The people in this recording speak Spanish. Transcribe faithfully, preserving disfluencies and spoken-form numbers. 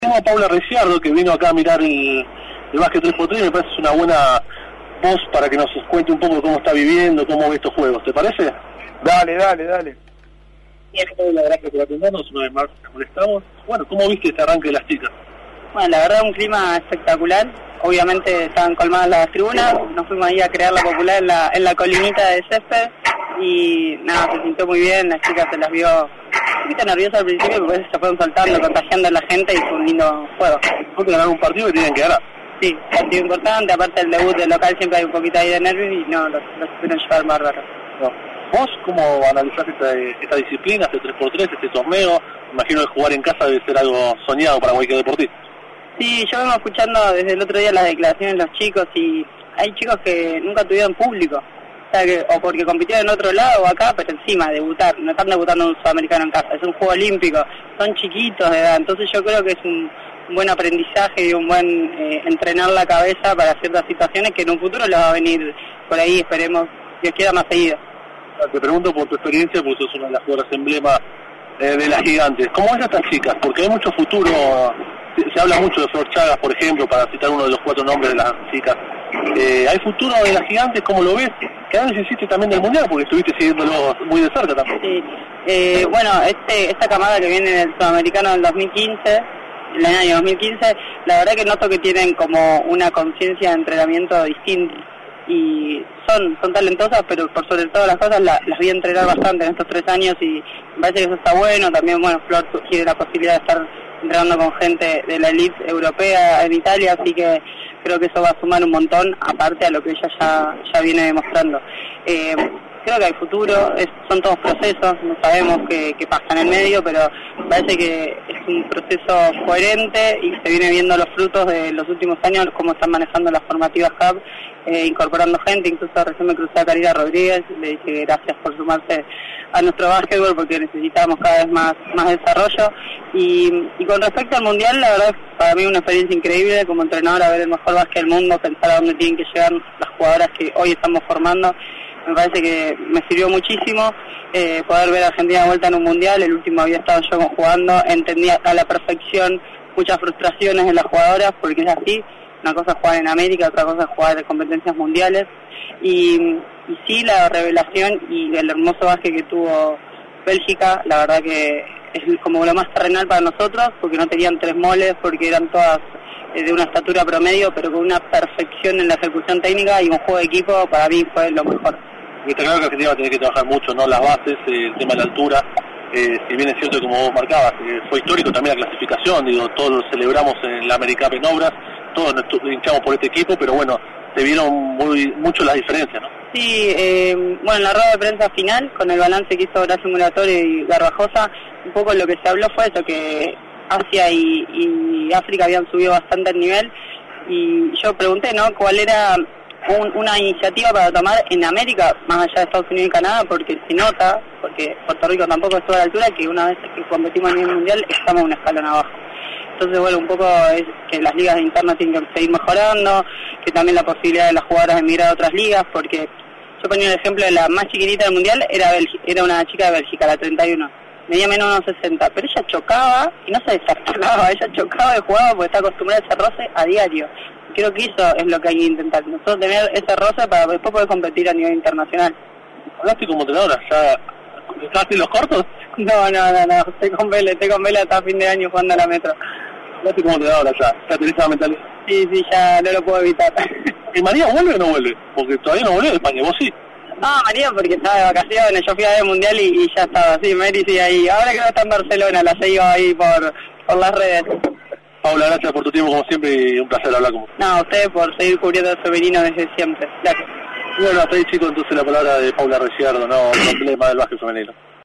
Tengo a Paula Ricciardo, que vino acá a mirar el, el básquet tres por tres, y me parece es una buena voz para que nos cuente un poco cómo está viviendo, cómo ve estos juegos. ¿Te parece? Dale, dale, dale. Bien, Paula, gracias por atendernos, una vez más te molestamos. Bueno, ¿cómo viste este arranque de las chicas? Bueno, la verdad un clima espectacular. Obviamente estaban colmadas las tribunas, nos fuimos ahí a crear la popular en la, en la colinita de césped y nada, se sintió muy bien, las chicas se las vio un poquito nerviosas al principio, pero se fueron soltando, contagiando a la gente y fue un lindo juego. Porque ganar un partido que tienen que ganar. Sí, partido importante, aparte del debut del local siempre hay un poquito ahí de nervios y no, los, los supieron llevar bárbaro. No. ¿Vos cómo analizás esta, esta disciplina, este tres por tres, este torneo? Imagino que jugar en casa debe ser algo soñado para cualquier deportista. Sí, yo vengo escuchando desde el otro día las declaraciones de los chicos y hay chicos que nunca tuvieron público, o sea que o porque compitieron en otro lado o acá, pero encima debutar, no están debutando en un sudamericano en casa, es un juego olímpico, son chiquitos de edad, entonces yo creo que es un, un buen aprendizaje y un buen eh, entrenar la cabeza para ciertas situaciones que en un futuro les va a venir por ahí, esperemos, Dios quiera, más seguido. Te pregunto por tu experiencia, porque sos una de las jugadoras emblema eh, de las gigantes. ¿Cómo ves a estas chicas? Porque hay mucho futuro, se, se habla mucho de Flor Chagas, por ejemplo, para citar uno de los cuatro nombres de las chicas. Eh, ¿Hay futuro de las gigantes? ¿Cómo lo ves? ¿Qué análisis hiciste también del Mundial? Porque estuviste siguiéndolo muy de cerca también. Sí, eh, bueno, este, esta camada que viene del Sudamericano del dos mil quince, el año dos mil quince, la verdad que noto que tienen como una conciencia de entrenamiento distinta. Y son son talentosas, pero por sobre todas las cosas la, las vi entrenar bastante en estos tres años y me parece que eso está bueno. También, bueno, Flor tiene la posibilidad de estar entrenando con gente de la elite europea en Italia, así que creo que eso va a sumar un montón, aparte a lo que ella ya, ya viene demostrando. Eh, creo que hay futuro, es, son todos procesos, no sabemos qué, qué pasa en el medio, pero me parece que es un proceso coherente y se viene viendo los frutos de los últimos años, cómo están manejando las formativas Hub, eh, incorporando gente, incluso recién me crucé a Karina Rodríguez, le dije gracias por sumarse a nuestro básquetbol porque necesitamos cada vez más, más desarrollo. Y, y con respecto al Mundial, la verdad es para mí una experiencia increíble como entrenadora, ver el mejor básquet del mundo, pensar a dónde tienen que llegar las jugadoras que hoy estamos formando. Me parece que me sirvió muchísimo eh, poder ver a Argentina de vuelta en un Mundial. El último había estado yo jugando, entendía a la perfección muchas frustraciones de las jugadoras, porque es así, una cosa es jugar en América, otra cosa es jugar en competencias mundiales, y, y sí, la revelación y el hermoso básquet que tuvo Bélgica, la verdad que es como lo más terrenal para nosotros, porque no tenían tres moles, porque eran todas de una estatura promedio, pero con una perfección en la ejecución técnica y un juego de equipo, para mí fue lo mejor. Está claro que Argentina va a tener que trabajar mucho, ¿no? Las bases, eh, el tema de la altura, eh, si bien es cierto que como vos marcabas, eh, fue histórico también la clasificación, digo, todos lo celebramos en la Americap en obras, todos nos hinchamos por este equipo, pero bueno, se vieron muy mucho las diferencias, ¿no? Sí, eh, bueno, en la rueda de prensa final, con el balance que hizo Horacio Muratorio y Garbajosa, un poco lo que se habló fue eso, que Asia y, y África habían subido bastante el nivel, y yo pregunté, ¿no?, cuál era un, una iniciativa para tomar en América, más allá de Estados Unidos y Canadá, porque se nota, porque Puerto Rico tampoco estuvo a la altura, que una vez que competimos a nivel mundial estamos un escalón abajo. Entonces, bueno, un poco es que las ligas internas tienen que seguir mejorando, que también la posibilidad de las jugadoras de emigrar a otras ligas, porque yo ponía el ejemplo de la más chiquitita del mundial, era Bélgica, era una chica de Bélgica, la treinta y uno, medía menos de uno sesenta, pero ella chocaba y no se desarticulaba, ella chocaba y jugaba porque está acostumbrada a ese roce a diario. Creo que eso es lo que hay que intentar, nosotros tener ese roce para después poder competir a nivel internacional. ¿Hablaste como entrenadora? ¿Ya estás en los cortos? No, no, no, no, estoy con Vélez, estoy con Vélez hasta fin de año jugando a la Metro. ¿Hablaste como entrenadora ya? ¿Ya tenés esa mentalidad? Sí, sí, ya no lo puedo evitar. ¿Y María vuelve o no vuelve? Porque todavía no volvió de España, vos sí. No, María porque estaba de vacaciones, yo fui a ver el Mundial y, y ya estaba, sí, Mary sí ahí. Ahora que no está en Barcelona, la sigo ahí por, por las redes. Paula, gracias por tu tiempo como siempre y un placer hablar con vos. No, a ustedes por seguir cubriendo el femenino desde siempre. Gracias. Bueno, hasta ahí, chicos, entonces la palabra de Paula Ricciardo, no, problema del básquet femenino.